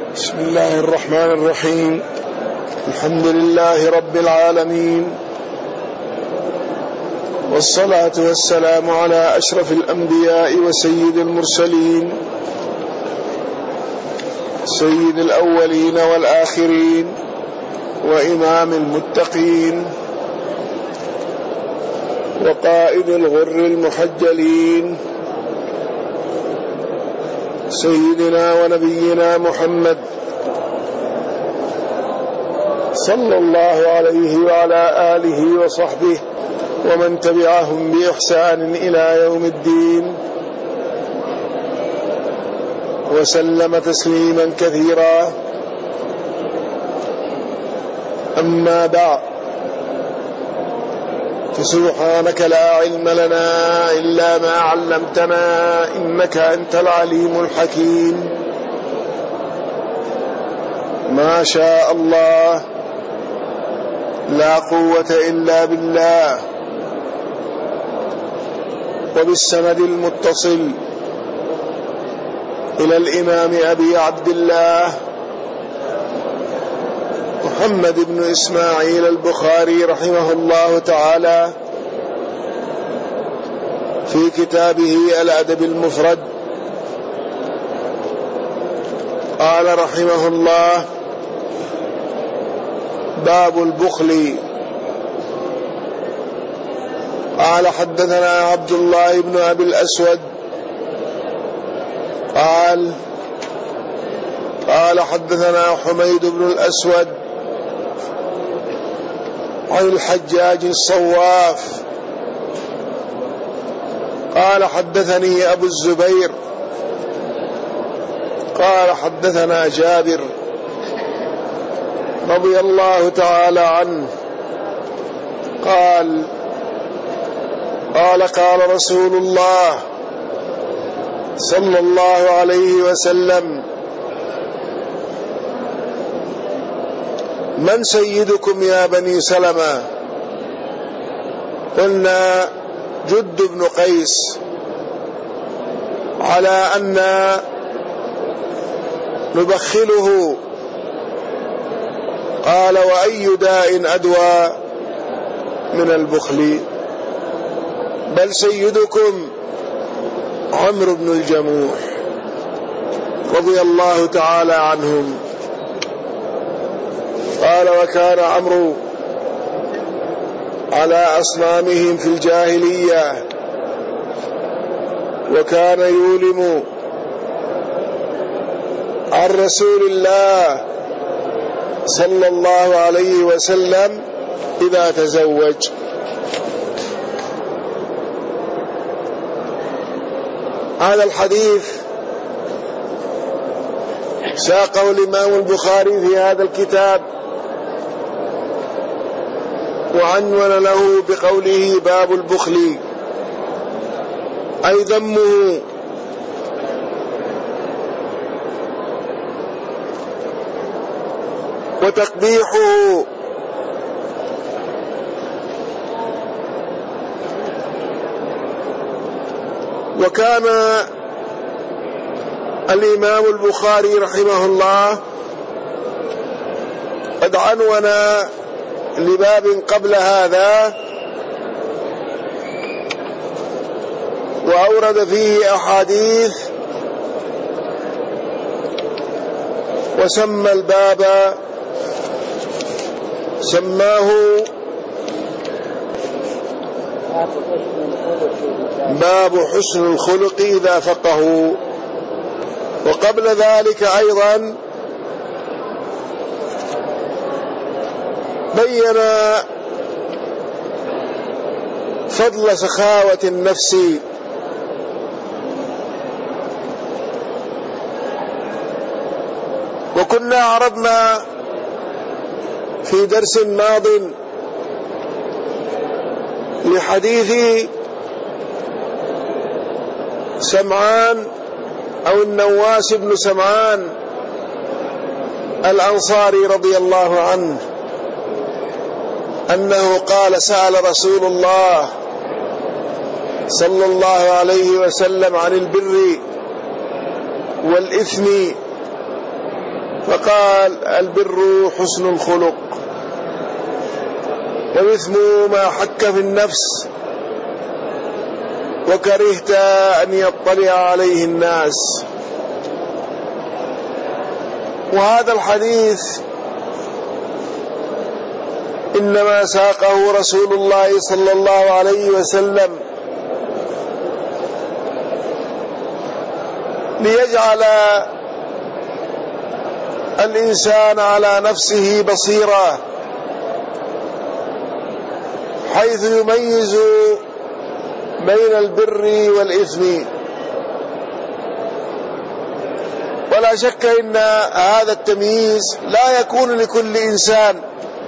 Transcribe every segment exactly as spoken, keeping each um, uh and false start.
بسم الله الرحمن الرحيم. الحمد لله رب العالمين، والصلاة والسلام على أشرف الأنبياء وسيد المرسلين، سيد الأولين والآخرين، وإمام المتقين، وقائد الغر المحجلين، سيدنا ونبينا محمد صلى الله عليه وعلى آله وصحبه ومن تبعهم بإحسان إلى يوم الدين، وسلم تسليما كثيرا. أما بعد، فسبحانك لا علم لنا إلا ما علمتنا إنك أنت العليم الحكيم. ما شاء الله لا قوة إلا بالله. وبالسند المتصل إلى الإمام أبي عبد الله محمد بن إسماعيل البخاري رحمه الله تعالى في كتابه الأدب المفرد، قال رحمه الله: باب البخل. قال: حدثنا عبد الله بن أبي الأسود قال قال حدثنا حميد بن الأسود عن الحجاج الصواف قال: حدثني أبو الزبير قال: حدثنا جابر رضي الله تعالى عنه قال قال قال رسول الله صلى الله عليه وسلم: من سيدكم يا بني سلمة؟ قلنا: جد بن قيس، على أن نبخله. قال: وأي داء أدوى من البخل؟ بل سيدكم عمرو بن الجموح رضي الله تعالى عنهم. قال: وكان عمرو على أصنامهم في الجاهلية، وكان يولم عن رسول الله صلى الله عليه وسلم إذا تزوج. هذا الحديث ساقه الإمام البخاري في هذا الكتاب، وعنون له بقوله: باب البخل، أي ذمه وتقبيحه. وكان الإمام البخاري رحمه الله قد عنون لباب قبل هذا وأورد فيه أحاديث، وسمى الباب سماه باب حسن الخلق إذا فقهوا. وقبل ذلك أيضا بين فضل سخاوة النفس، وكنا عرضنا في درس ماض لحديث سمعان أو النواس بن سمعان الأنصاري رضي الله عنه أنه قال: سأل رسول الله صلى الله عليه وسلم عن البر والإثم فقال البر حسن الخلق، والإثم ما حك في النفس وكرهت أن يطلع عليه الناس. وهذا الحديث إنما ساقه رسول الله صلى الله عليه وسلم ليجعل الإنسان على نفسه بصيرا، حيث يميز بين البر والإثم. ولا شك إن هذا التمييز لا يكون لكل إنسان،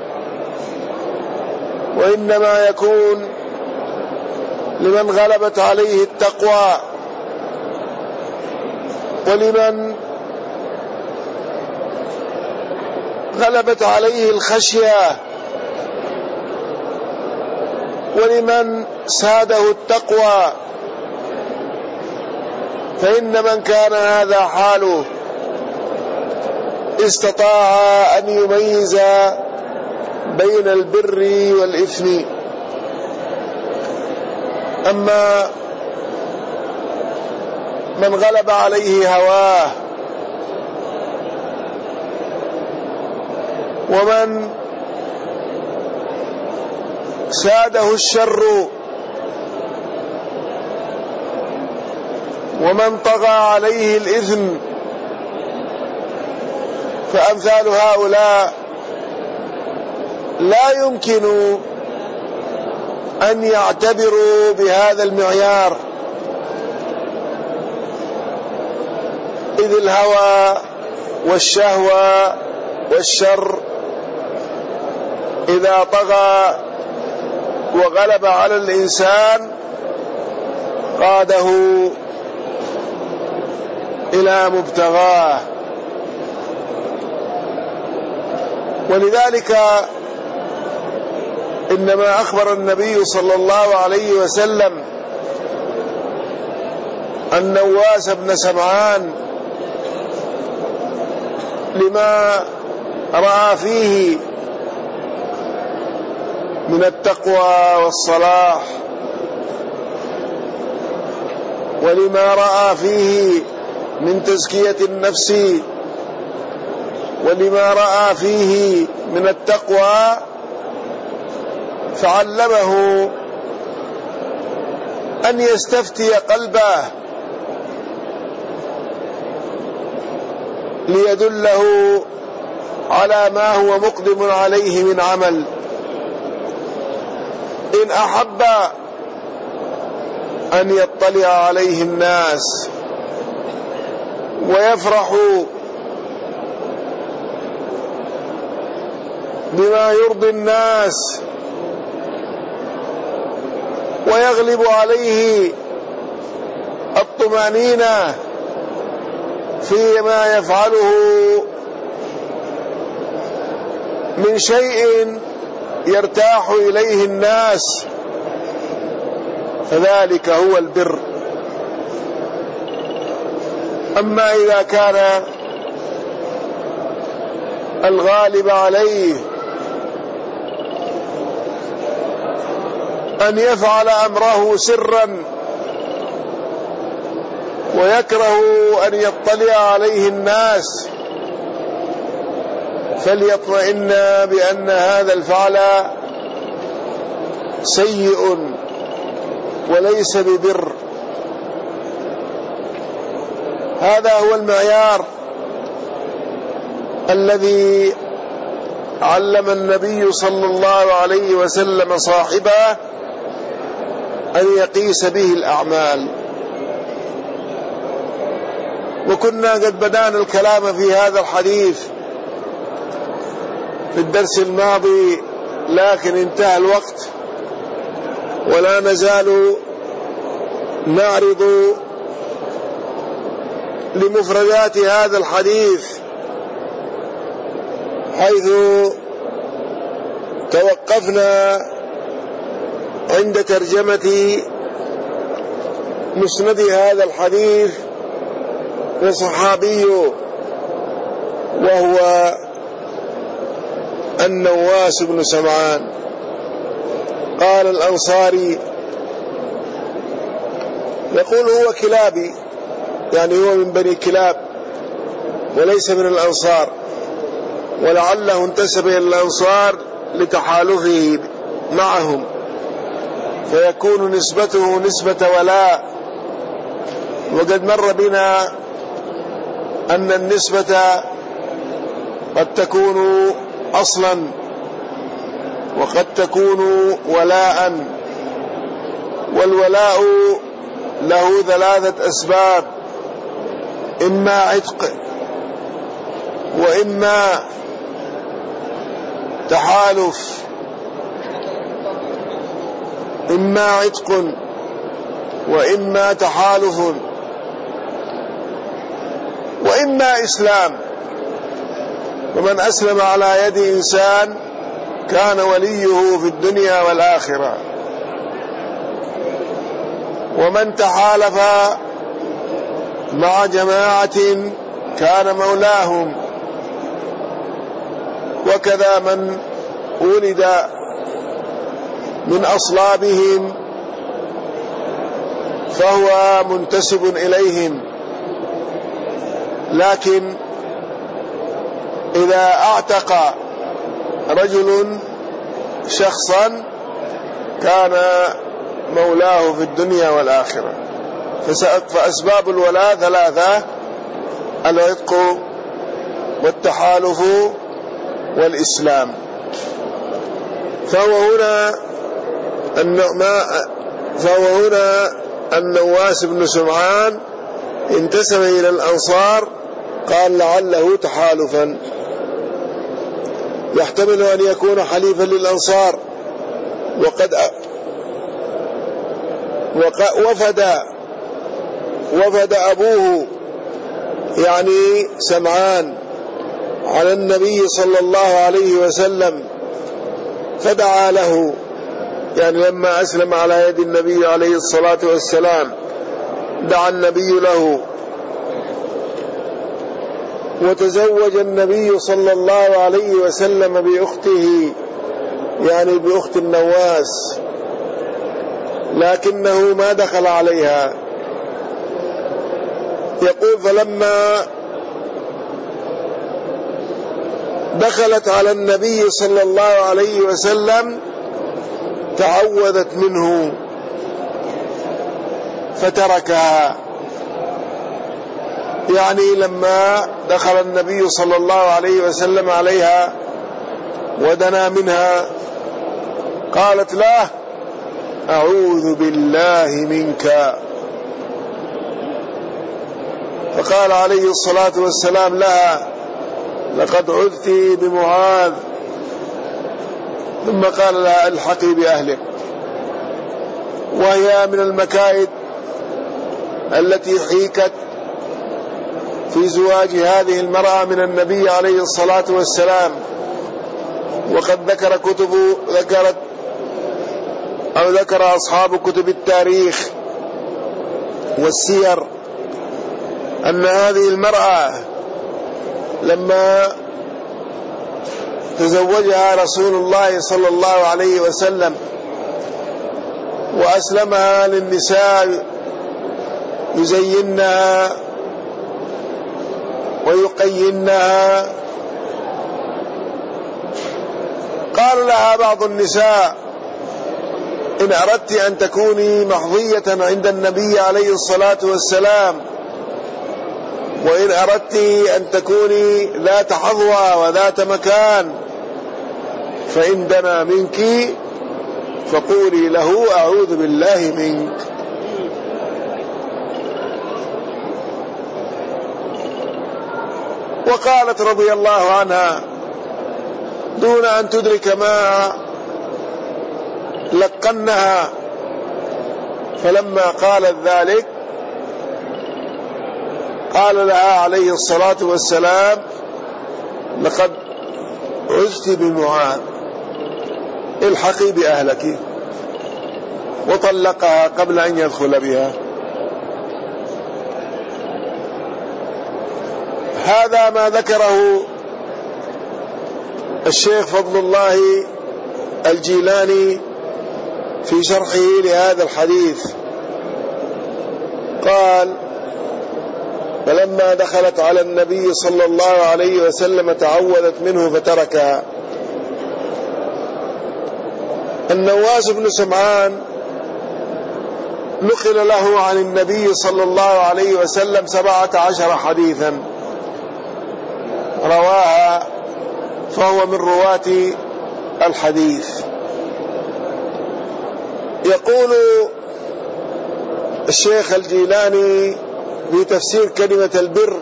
وإنما يكون لمن غلبت عليه التقوى، ولمن غلبت عليه الخشية، ولمن ساده التقوى. فإن من كان هذا حاله استطاع أن يميز بين البر والإثم. أما من غلب عليه هواه ومن ساده الشر ومن طغى عليه الإثم، فأمثال هؤلاء لا يمكن أن يعتبروا بهذا المعيار، إذ الهوى والشهوة والشر إذا طغى وغلب على الإنسان قاده إلى مبتغاه. ولذلك إنما أخبر النبي صلى الله عليه وسلم النواس بن سمعان لما رأى فيه من التقوى والصلاح، ولما رأى فيه من تزكية النفس، ولما رأى فيه من التقوى، فعلمه أن يستفتي قلبه ليدله على ما هو مقدم عليه من عمل. إن أحب أن يطلع عليه الناس ويفرحوا بما يرضي الناس ويغلب عليه الطمأنينة فيما يفعله من شيء يرتاح إليه الناس، فذلك هو البر. أما إذا كان الغالب عليه أن يفعل أمره سرا ويكره أن يطلع عليه الناس، فليطمئن بأن هذا الفعل سيء وليس ببر. هذا هو المعيار الذي علم النبي صلى الله عليه وسلم صاحبه أن يقيس به الأعمال. وكنا قد بدأنا الكلام في هذا الحديث في الدرس الماضي، لكن انتهى الوقت ولا نزال نعرض لمفردات هذا الحديث، حيث توقفنا عند ترجمة مسند هذا الحديث وصحابيه، وهو النواس بن سمعان. قال الأنصاري يقول هو كلابي، يعني هو من بني كلاب وليس من الأنصار، ولعله انتسب إلى الأنصار لتحالفه معهم، فيكون نسبته نسبة ولاء. وقد مر بنا أن النسبة قد تكون أصلا وقد تكون ولاء، والولاء له ثلاثة أسباب: إما عتق، وإما تحالف، إما عتق وإما تحالف، وإما إسلام. ومن أسلم على يد إنسان كان وليه في الدنيا والآخرة، ومن تحالف مع جماعة كان مولاهم، وكذا من ولد من أصلابهم فهو منتسب إليهم. لكن إذا اعتق رجل شخصا كان مولاه في الدنيا والآخرة. فأسباب الولاء ثلاثة: العتق والتحالف والإسلام. فهو هنا النعماء فهو هنا النواس بن سمعان انتسب إلى الأنصار، قال لعله تحالفا، يحتمل أن يكون حليفا للأنصار. وقد وفد وفد أبوه يعني سمعان على النبي صلى الله عليه وسلم فدعا له، يعني لما أسلم على يد النبي عليه الصلاة والسلام دعا النبي له، وتزوج النبي صلى الله عليه وسلم بأخته، يعني بأخت النواس، لكنه ما دخل عليها. يقول فلما دخلت على النبي صلى الله عليه وسلم تعوذت منه فتركها، يعني لما دخل النبي صلى الله عليه وسلم عليها ودنا منها قالت له: أعوذ بالله منك. فقال عليه الصلاة والسلام لها: لقد عذت بمعاذ. ثم قال لها: الحقي بأهلك. وهي من المكائد التي حيكت في زواج هذه المرأة من النبي عليه الصلاة والسلام. وقد ذكر كتب ذكرت أو ذكر أصحاب كتب التاريخ والسير أن هذه المرأة لما تزوجها رسول الله صلى الله عليه وسلم وأسلمها للنساء يزينها ويقينها، قال لها بعض النساء: إن أردت أن تكوني محظية عند النبي عليه الصلاة والسلام، وإن أردت أن تكوني ذات حظوة وذات مكان، فإن دنا منك فقولي له: أعوذ بالله منك. وقالت رضي الله عنها دون أن تدرك ما لقنها، فلما قالت ذلك قال لها عليه الصلاة والسلام: لقد عزت بمعاذ، الحقي بأهلك. وطلقها قبل أن يدخل بها. هذا ما ذكره الشيخ فضل الله الجيلاني في شرحه لهذا الحديث قال: فلما دخلت على النبي صلى الله عليه وسلم تعوذت منه فتركها. النواس بن سمعان نقل له عن النبي صلى الله عليه وسلم سبعة عشر حديثا رواها، فهو من رواة الحديث. يقول الشيخ الجيلاني في تفسير كلمة البر،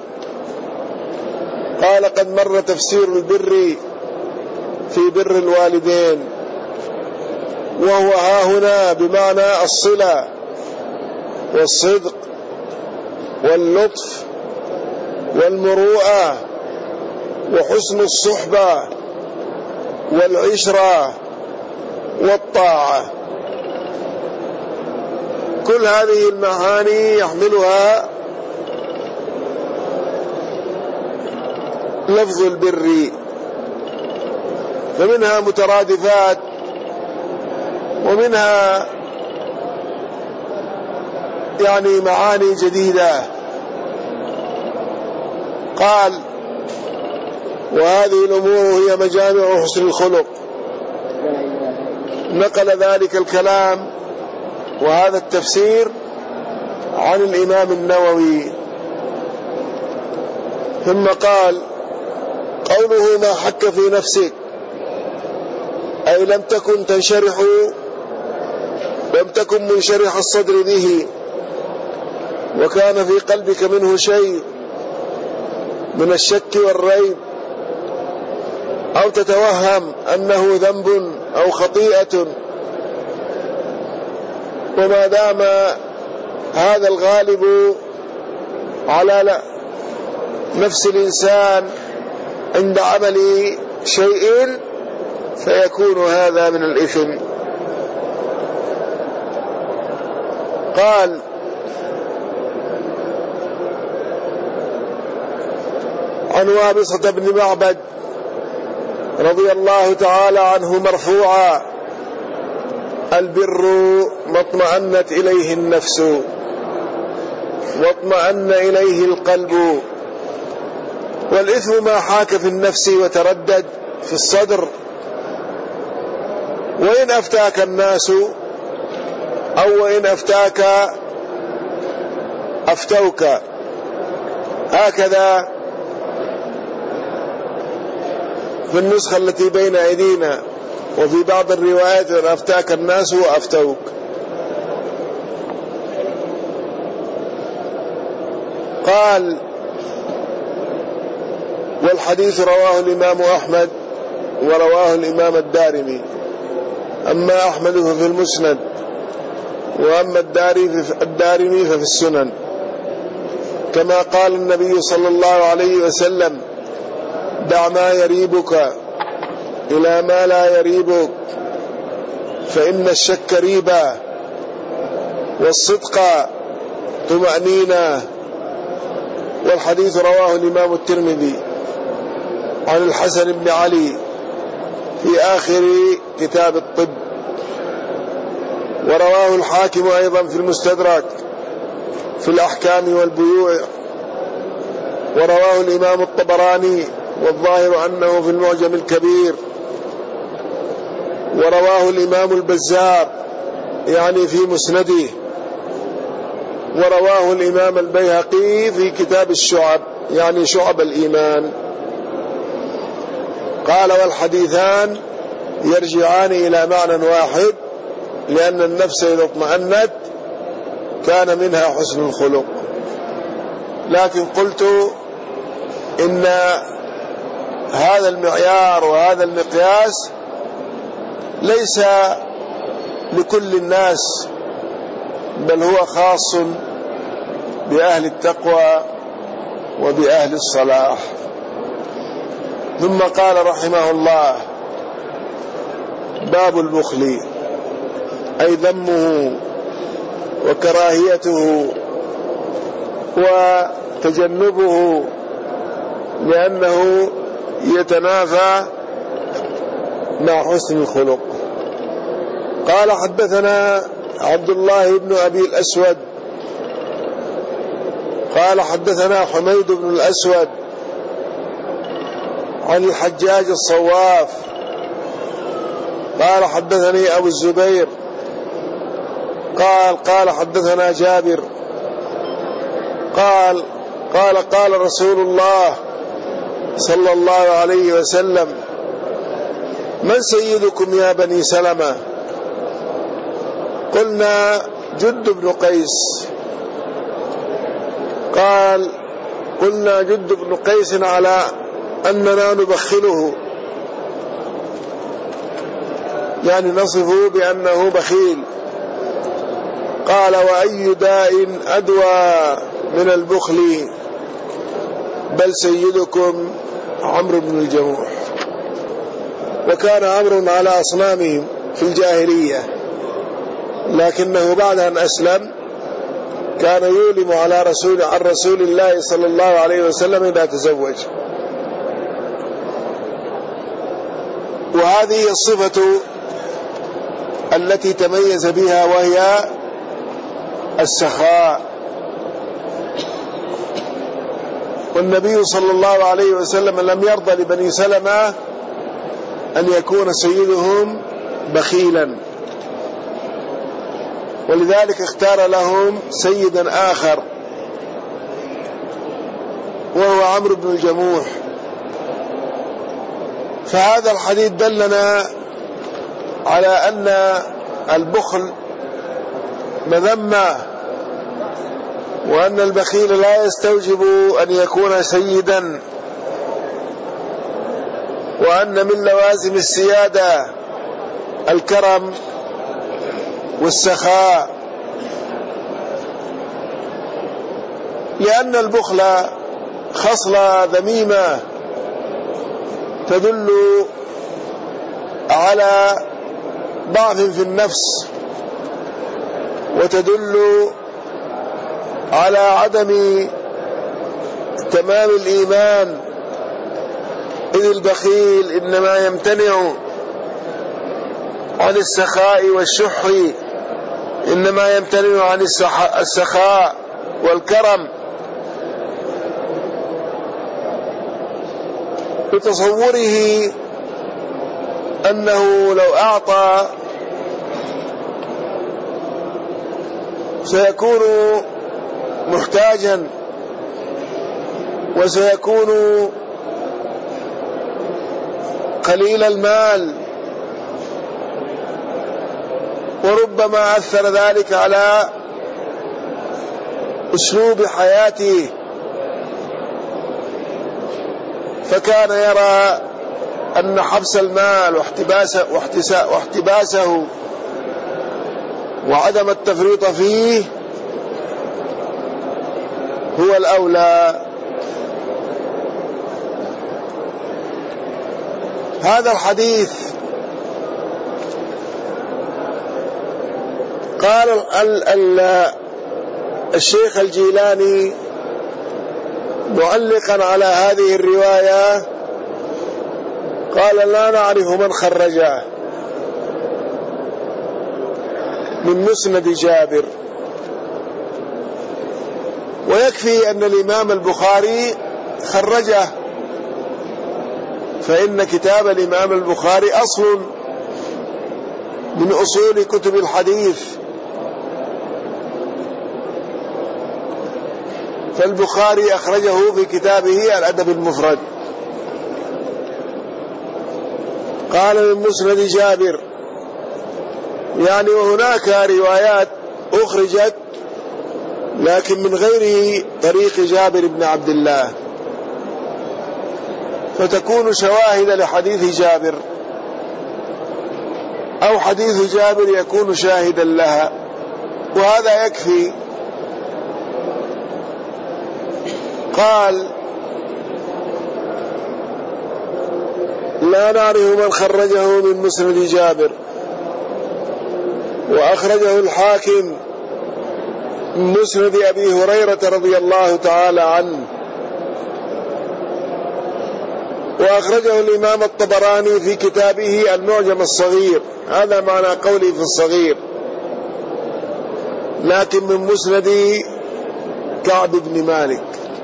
قال: قد مر تفسير البر في بر الوالدين، وهو ها هنا بمعنى الصلة والصدق واللطف والمروءة وحسن الصحبة والعشرة والطاعة. كل هذه المعاني يحملها لفظ البر، فمنها مترادفات ومنها يعني معاني جديدة. قال: وهذه الأمور هي مجامع حسن الخلق. نقل ذلك الكلام وهذا التفسير عن الإمام النووي. ثم قال: قوله ما حك في نفسك، أي لم تكن تنشرح لم تكن منشرح الصدر به، وكان في قلبك منه شيء من الشك والريب، أو تتوهم أنه ذنب أو خطيئة. وما دام هذا الغالب على نفس الإنسان عند عمل شيء فيكون هذا من الإثم. قال: عن وابصة بن معبد رضي الله تعالى عنه مرفوعا: البر ما اطمأنت إليه النفس واطمأن إليه القلب، والإثم ما حاك في النفس وتردد في الصدر. وإن أفتاك الناس أو وإن أفتاك أفتوك، هكذا في النسخة التي بين أيدينا، وفي بعض الروايات وإن أفتاك الناس وأفتوك. قال: والحديث رواه الإمام أحمد ورواه الإمام الدارمي. أما أحمد ففي المسند، وأما الدارمي ففي السنن. كما قال النبي صلى الله عليه وسلم: دع ما يريبك إلى ما لا يريبك، فإن الشك ريبة والصدق طمأنينة. والحديث رواه الإمام الترمذي عن الحسن بن علي في آخر كتاب الطب، ورواه الحاكم أيضا في المستدرك في الأحكام والبيوع، ورواه الإمام الطبراني والظاهر أنه في المعجم الكبير، ورواه الإمام البزار يعني في مسنده، ورواه الإمام البيهقي في كتاب الشعب يعني شعب الإيمان. قال: والحديثان يرجعان إلى معنى واحد، لأن النفس إذا اطمأنت كان منها حسن الخلق. لكن قلت إن هذا المعيار وهذا المقياس ليس لكل الناس، بل هو خاص بأهل التقوى وبأهل الصلاح. ثم قال رحمه الله: باب البخل، أي ذمه وكراهيته وتجنبه، لأنه يتنافى مع حسن الخلق. قال حدثنا عبد الله بن أبي الأسود قال حدثنا حميد بن الأسود عن الحجاج الصواف قال حدثني أبو الزبير قال قال حدثنا جابر قال قال قال رسول الله صلى الله عليه وسلم: من سيدكم يا بني سلمة؟ قلنا: جد بن قيس. قال: قلنا: جد بن قيس على أننا نبخله، يعني نصفه بأنه بخيل. قال: وأي داء أدوى من البخل؟ بل سيدكم عمرو بن الجموح. وكان عمرو على أصنامهم في الجاهلية، لكنه بعد أن أسلم كان يولم على رسول عن رسول الله صلى الله عليه وسلم إذا تزوج. وهذه الصفة التي تميز بها، وهي السخاء. والنبي صلى الله عليه وسلم لم يرضى لبني سلمة أن يكون سيدهم بخيلا، ولذلك اختار لهم سيدا آخر وهو عمرو بن الجموح. فهذا الحديث دلنا على أن البخل مذمة، وأن البخيل لا يستوجب أن يكون سيدا، وأن من لوازم السيادة الكرم والسخاء، لأن البخل خصلة ذميمة تدل على ضعف في النفس، وتدل على عدم تمام الإيمان، إذ البخيل إنما يمتنع عن السخاء والشح، إنما يمتنع عن السخاء والكرم، بتصوره أنه لو أعطى سيكون محتاجا، وسيكون قليل المال، وربما أثر ذلك على أسلوب حياته، فكان يرى أن حبس المال واحتباسه, واحتباسه وعدم التفريط فيه هو الأولى. هذا الحديث قال ال ال الشيخ الجيلاني معلقا على هذه الرواية، قال: لا نعرف من خرجه من مسند جابر. ويكفي أن الإمام البخاري خرجه، فإن كتاب الإمام البخاري أصل من أصول كتب الحديث، فالبخاري أخرجه في كتابه الأدب المفرد. قال: من مسند جابر، يعني وهناك روايات أخرجت لكن من غير طريق جابر بن عبد الله، فتكون شواهد لحديث جابر، أو حديث جابر يكون شاهدا لها، وهذا يكفي. قال: لا نعرف من خرجه من مسند جابر، وأخرجه الحاكم من مسند أبي هريرة رضي الله تعالى عنه. وأخرجه الإمام الطبراني في كتابه المعجم الصغير. هذا معنى قولي في الصغير، لكن من مسند كعب بن مالك.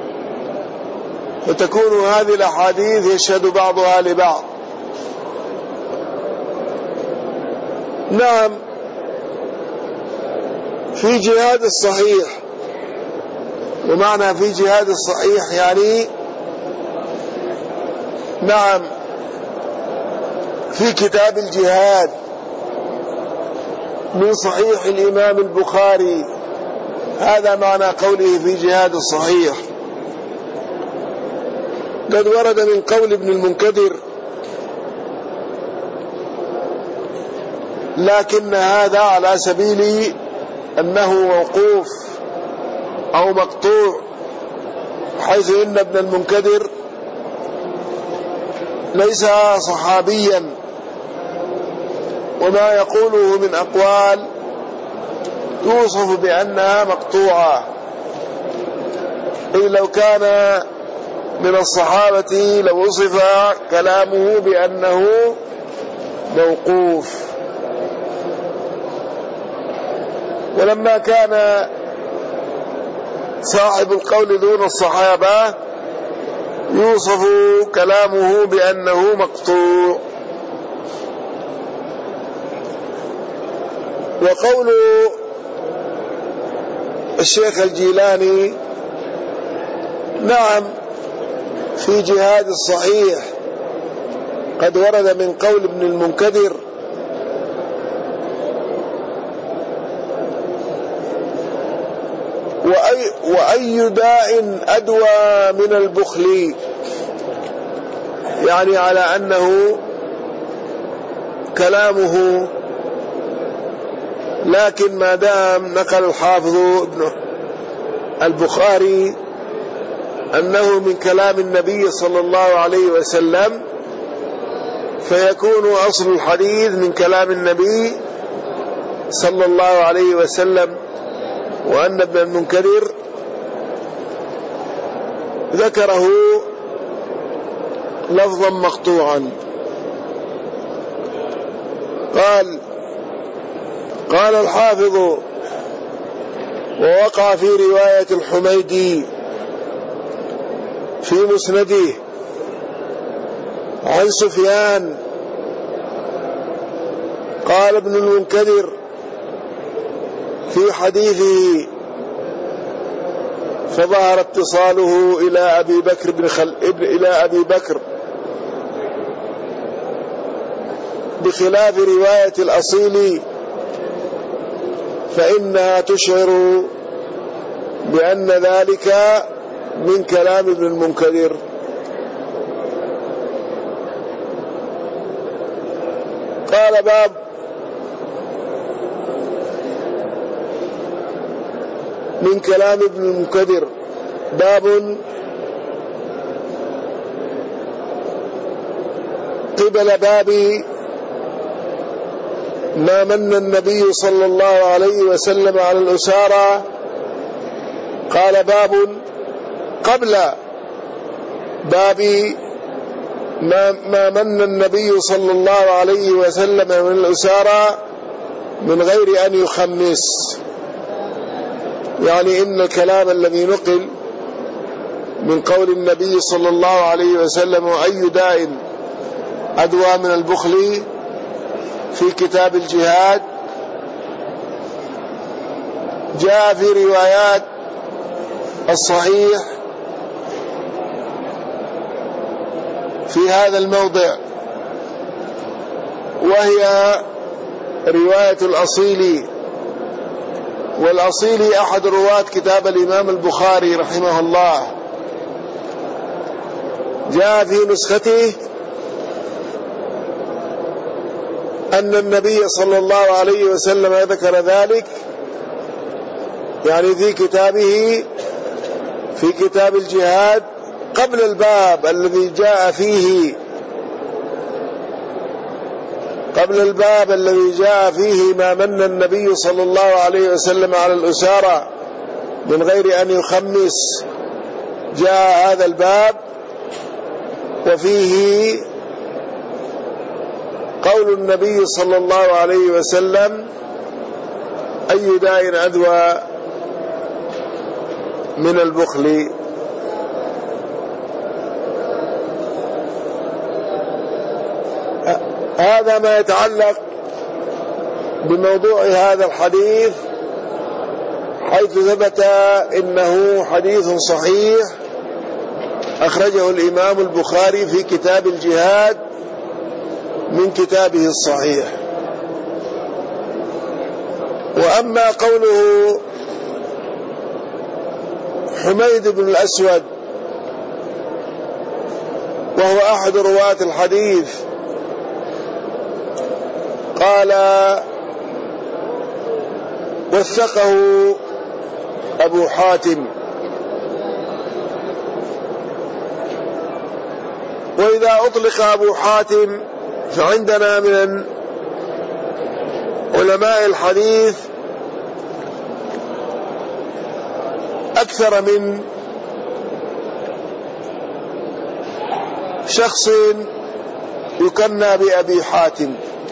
فتكون هذه الأحاديث يشهد بعضها لبعض. نعم، في جهاد الصحيح، ومعنى في جهاد الصحيح يعني نعم في كتاب الجهاد من صحيح الإمام البخاري. هذا معنى قوله في جهاد الصحيح. قد ورد من قول ابن المنكدر، لكن هذا على سبيل أنه موقوف أو مقطوع، حيث إن ابن المنكدر ليس صحابيا، وما يقوله من أقوال توصف بأنها مقطوعة. إذ لو كان من الصحابة لوصف كلامه بأنه موقوف. ولما كان صاحب القول دون الصحابة يوصف كلامه بأنه مقطوع. وقول الشيخ الجيلاني نعم في جهاد الصحيح قد ورد من قول ابن المنكدر، وأي, وأي داء أدوى من البخل، يعني على أنه كلامه. لكن ما دام نقل الحافظ ابن البخاري أنه من كلام النبي صلى الله عليه وسلم، فيكون أصل الحديث من كلام النبي صلى الله عليه وسلم. وأن ابن المنكدر ذكره لفظا مقطوعا. قال قال الحافظ: ووقع في رواية الحميدي في مسنده عن سفيان قال ابن المنكدر في حديثه: فظهر اتصاله إلى أبي بكر بن خل... إلى أبي بكر بخلاف رواية الأصيل، فإنها تشعر بأن ذلك من كلام ابن المنكدر. قال: باب من كلام ابن المنكدر، باب قبل باب ما من النبي صلى الله عليه وسلم على الأسارى. قال: باب قبل باب ما, ما من النبي صلى الله عليه وسلم من الأسارى من غير أن يخمس، يعني إن الكلام الذي نقل من قول النبي صلى الله عليه وسلم: أي داء أدوى من البخل، في كتاب الجهاد، جاء في روايات الصحيح في هذا الموضع، وهي رواية الأصيلي. والأصيلي أحد رواة كتاب الإمام البخاري رحمه الله. جاء في نسخته أن النبي صلى الله عليه وسلم ذكر ذلك، يعني في كتابه في كتاب الجهاد قبل الباب الذي جاء فيه قبل الباب الذي جاء فيه ما من النبي صلى الله عليه وسلم على الأسارى من غير أن يخمس. جاء هذا الباب وفيه قول النبي صلى الله عليه وسلم: أي داء أدوى من البخل. هذا ما يتعلق بموضوع هذا الحديث، حيث ثبت إنه حديث صحيح أخرجه الإمام البخاري في كتاب الجهاد من كتابه الصحيح. وأما قوله حميد بن الأسود وهو أحد رواة الحديث قال: وثقه أبو حاتم. وإذا أطلق أبو حاتم فعندنا من علماء الحديث أكثر من شخص يكنى بأبي حاتم.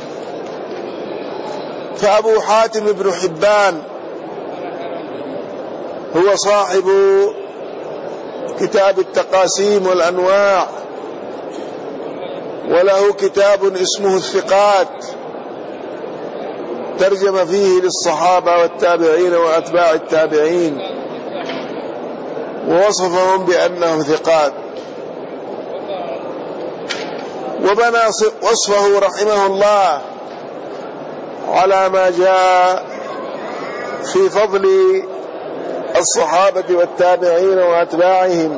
فأبو حاتم بن حبان هو صاحب كتاب التقاسيم والأنواع، وله كتاب اسمه الثقات ترجم فيه للصحابة والتابعين وأتباع التابعين، ووصفهم بأنهم ثقات، وبنى وصفه رحمه الله على ما جاء في فضل الصحابة والتابعين وأتباعهم،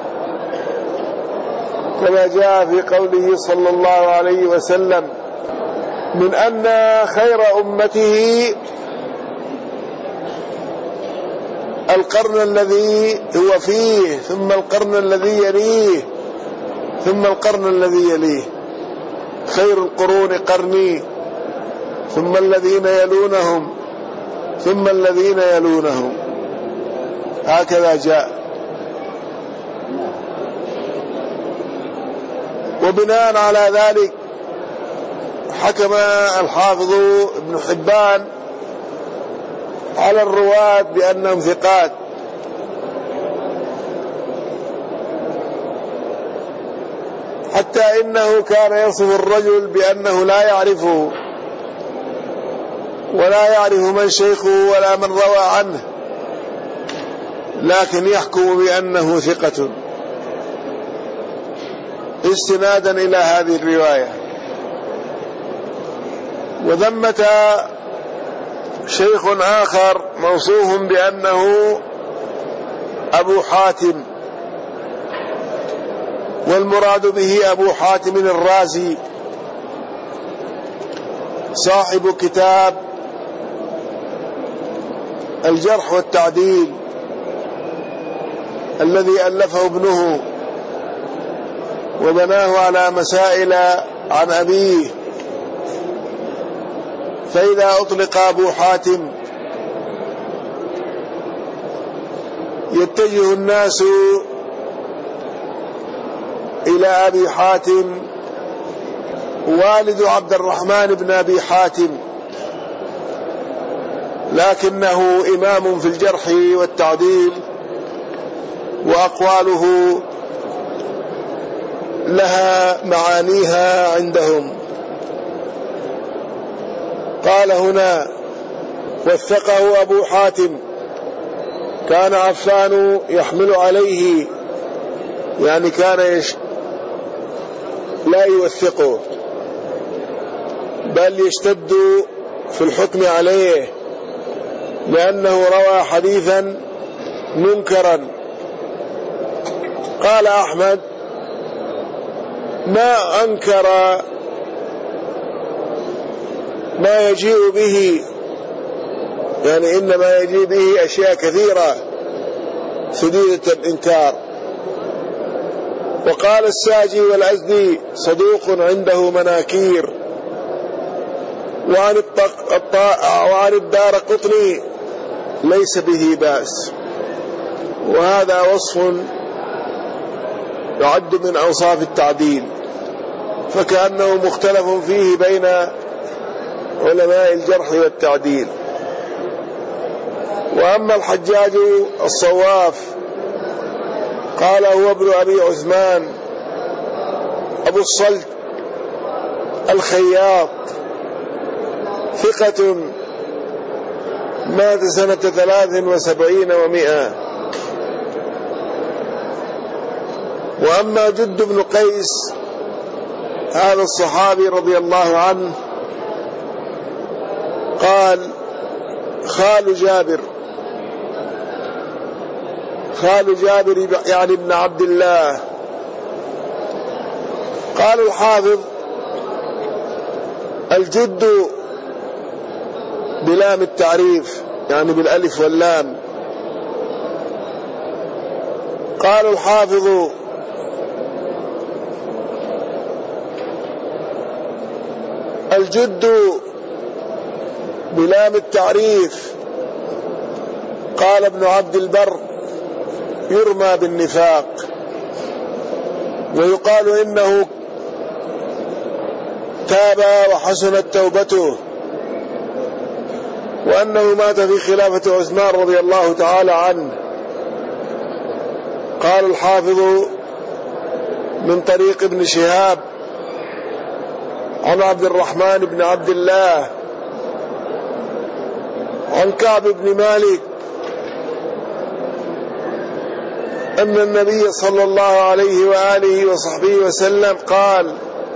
كما جاء في قوله صلى الله عليه وسلم: من أن خير أمته القرن الذي هو فيه، ثم القرن الذي يليه، ثم القرن الذي يليه، خير القرون قرني، ثم الذين يلونهم، ثم الذين يلونهم، هكذا جاء. وبناء على ذلك حكم الحافظ ابن حبان على الرواة بأنهم ثقات، حتى إنه كان يصف الرجل بأنه لا يعرفه ولا يعرف من شيخه ولا من روى عنه، لكن يحكم بأنه ثقة استنادا إلى هذه الرواية. وذمة شيخ آخر موصوف بأنه أبو حاتم، والمراد به أبو حاتم الرازي صاحب كتاب الجرح والتعديل الذي ألفه ابنه وبناه على مسائل عن أبيه. فإذا أطلق أبو حاتم يتجه الناس إلى أبي حاتم والد عبد الرحمن بن أبي حاتم، لكنه إمام في الجرح والتعديل، وأقواله لها معانيها عندهم. قال هنا: وثقه أبو حاتم، كان عفان يحمل عليه، يعني كان يش... لا يوثقه بل يشتد في الحكم عليه، لأنه روى حديثا منكرا. قال أحمد: ما أنكر ما يجيء به، يعني إنما يجيء به أشياء كثيرة شديدة الإنكار. وقال الساجي والأزدي: صدوق عنده مناكير. وعن, الطق... وعن الدار قطني: ليس به بأس. وهذا وصف يعد من أوصاف التعديل، فكأنه مختلف فيه بين علماء الجرح والتعديل. وأما الحجاج الصواف قال هو ابن أبي عثمان أبو الصلت الخياط، ثقة، مات سنة ثلاث وسبعين ومئة. وأما جد بن قيس هذا الصحابي رضي الله عنه قال خال جابر، خال جابر يعني ابن عبد الله. قال الحافظ الجد بلام التعريف يعني بالألف واللام. قال الحافظ الجد بلام التعريف قال ابن عبد البر يرمى بالنفاق، ويقال إنه تاب وحسنت توبته، وأنه مات في خلافة عثمان رضي الله تعالى عنه. قال الحافظ من طريق ابن شهاب عن عبد الرحمن بن عبد الله عن كعب بن مالك أن النبي صلى الله عليه وآله وصحبه وسلم قال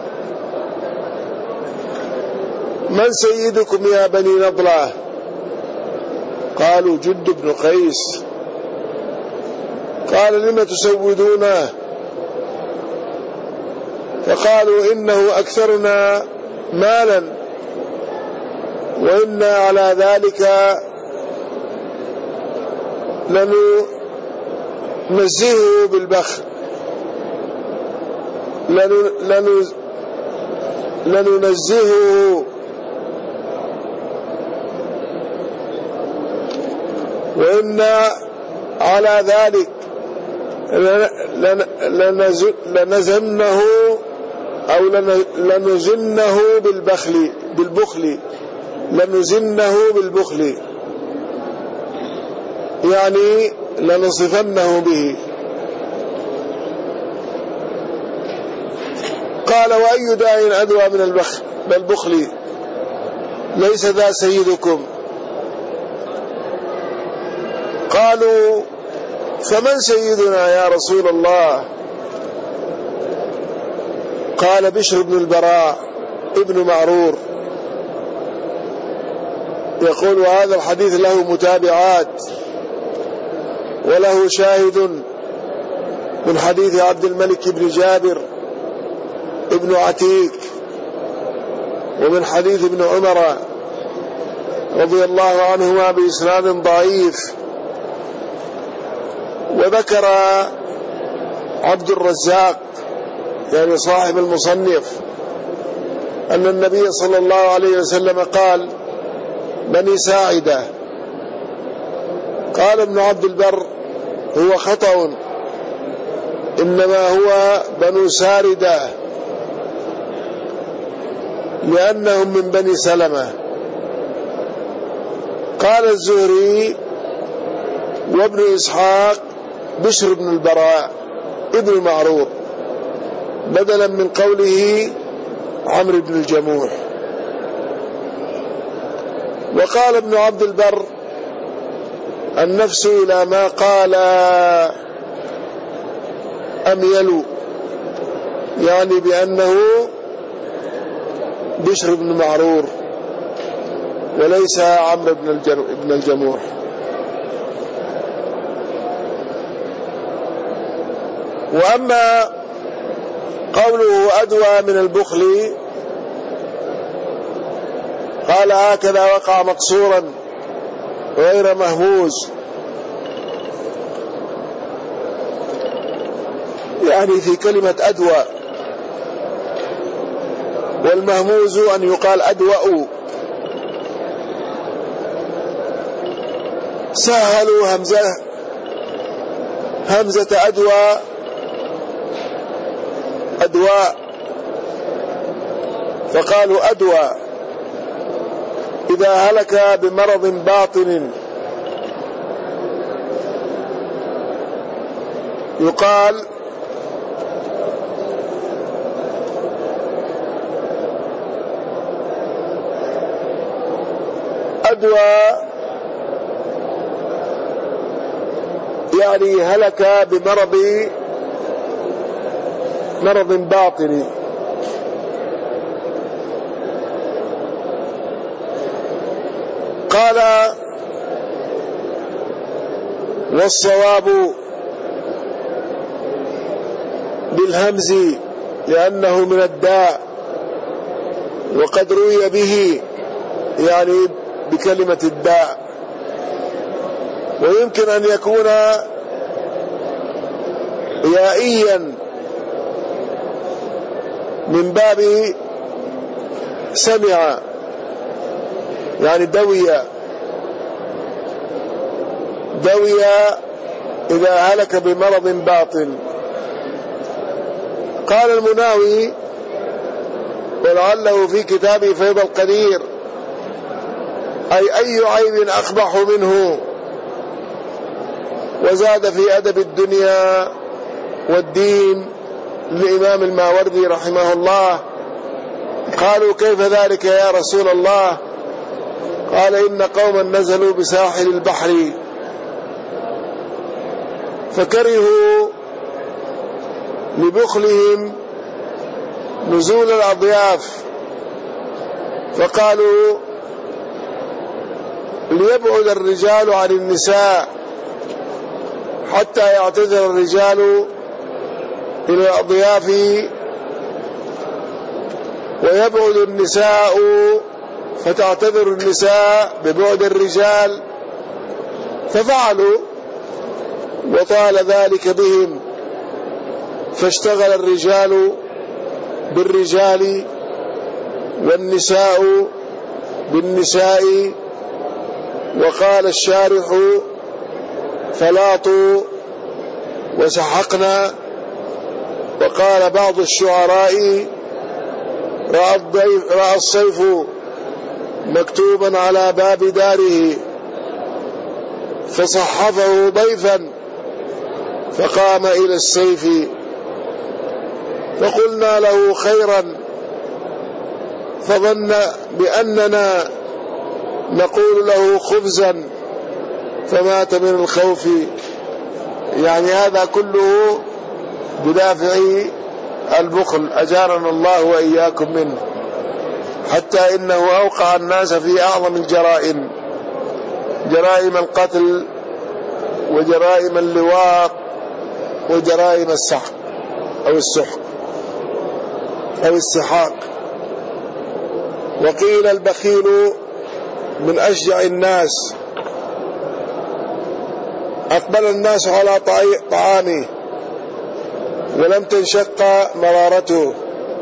من سيدكم يا بني نضلة؟ قالوا جد بن قيس. قال لم تسودونه؟ فقالوا إنه أكثرنا مالا وإنا على ذلك لننزهه بالبخل، لننزهه وإنا على ذلك لنزنه أو لنزنه بالبخل بالبخل لنزنه بالبخل يعني لنصفنه به. قال وأي داء أدوى من البخل؟ ليس ذا سيدكم؟ قالوا فمن سيدنا يا رسول الله؟ قال بشر بن البراء ابن معرور. يقول وهذا الحديث له متابعات وله شاهد من حديث عبد الملك بن جابر ابن عتيك، ومن حديث ابن عمر رضي الله عنهما بإسناد ضعيف. وذكر عبد الرزاق يعني صاحب المصنف أن النبي صلى الله عليه وسلم قال بني ساعدة. قال ابن عبد البر هو خطأ، إنما هو بنو ساردة لأنهم من بني سلمة. قال الزهري وابن إسحاق بشر بن البراء ابن معرور بدلا من قوله عمرو بن الجموح. وقال ابن عبد البر النفس إلى ما قال أميل، يعني بأنه بشر بن معرور وليس عمرو بن الجموح. وأما قوله أدوى من البخل قال هكذا وقع مقصورا غير مهموز، يعني في كلمة أدوى، والمهموز أن يقال أدوأ. سهلوا همزة همزة أدوى أدواء، فقالوا أدوى إذا هلك بمرض باطن يقال أدوى يعني هلك بمرض مرض باطني. قال والصواب بالهمز لأنه من الداء، وقد روي به يعني بكلمة الداء، ويمكن أن يكون يائيا من باب سمع يعني دوية دوية إذا هلك بمرض باطن. قال المناوي ولعله في كتابه فيض القدير أي أي عيب أقبح منه. وزاد في أدب الدنيا والدين للإمام الماوردي رحمه الله قالوا كيف ذلك يا رسول الله؟ قال إن قوما نزلوا بساحل البحر فكرهوا لبخلهم نزول الأضياف، فقالوا ليبعد الرجال عن النساء حتى يعتذر الرجال إلى الأضياف ويبعد النساء فتعتذر النساء ببعد الرجال، ففعلوا وطال ذلك بهم، فاشتغل الرجال بالرجال والنساء بالنساء. وقال الشارح فلاطوا وسحقنا. وقال بعض الشعراء رأى, رأى الصيف مكتوبا على باب داره فصحفه ضيفا فقام إلى السيف، فقلنا له خيرا فظن بأننا نقول له خبزا فمات من الخوف. يعني هذا كله بدافع البخل أجارنا الله وإياكم منه، حتى إنه أوقع الناس في أعظم الجرائم، جرائم القتل وجرائم اللواط وجرائم السحق أو السحق أو السحاق. وقيل البخيل من أشجع الناس، أقبل الناس على طعامه ولم تنشق مرارته.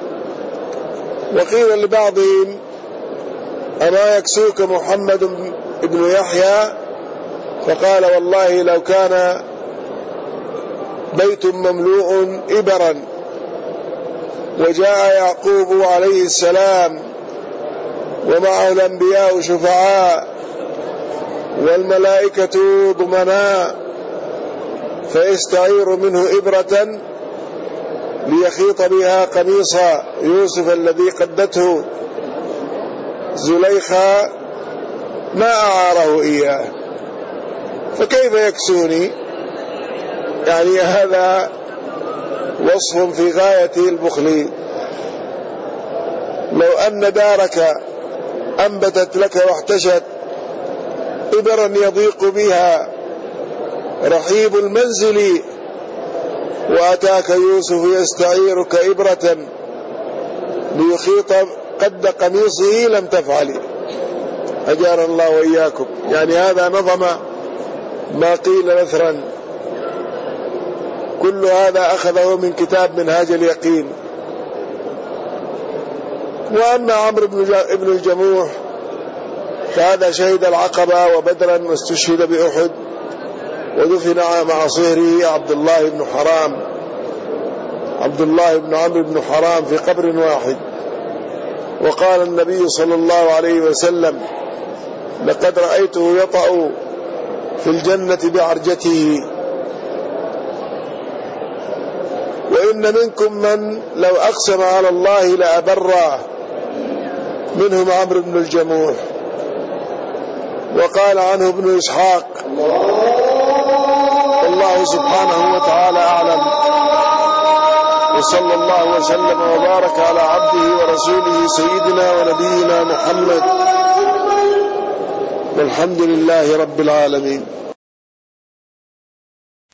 وقيل لبعضهم أما يكسوك محمد بن يحيى؟ فقال والله لو كان بيت مملوء إبرا وجاء يعقوب عليه السلام ومعه الأنبياء شفعاء والملائكة ضمناء فيستعير منه إبرة ليخيط بها قميص يوسف الذي قدته زليخا ما أعاره إياه، فكيف يكسوني؟ يعني هذا وصف في غاية البخل. لو أن دارك أنبتت لك واحتشت إبرا يضيق بها رحيب المنزل وأتاك يوسف يستعيرك إبرة ليخيط قد قميصه لم تفعلي، أجار الله وإياكم. يعني هذا نظم ما قيل نثرا، كل هذا أخذه من كتاب منهاج اليقين. وأما عمرو بن الجموح فهذا شهد العقبة وبدرا واستشهد بأحد ودفن مع صهره عبد الله بن حرام عبد الله بن عمرو بن حرام في قبر واحد. وقال النبي صلى الله عليه وسلم: لقد رأيته يطأ في الجنة بعرجته. وإن منكم من لو أقسم على الله لأبره، منهم عمرو بن الجموح. وقال عنه ابن إسحاق: والله سبحانه وتعالى أعلم. وصلى الله وسلم وبارك على عبده ورسوله سيدنا ونبينا محمد، والحمد لله رب العالمين.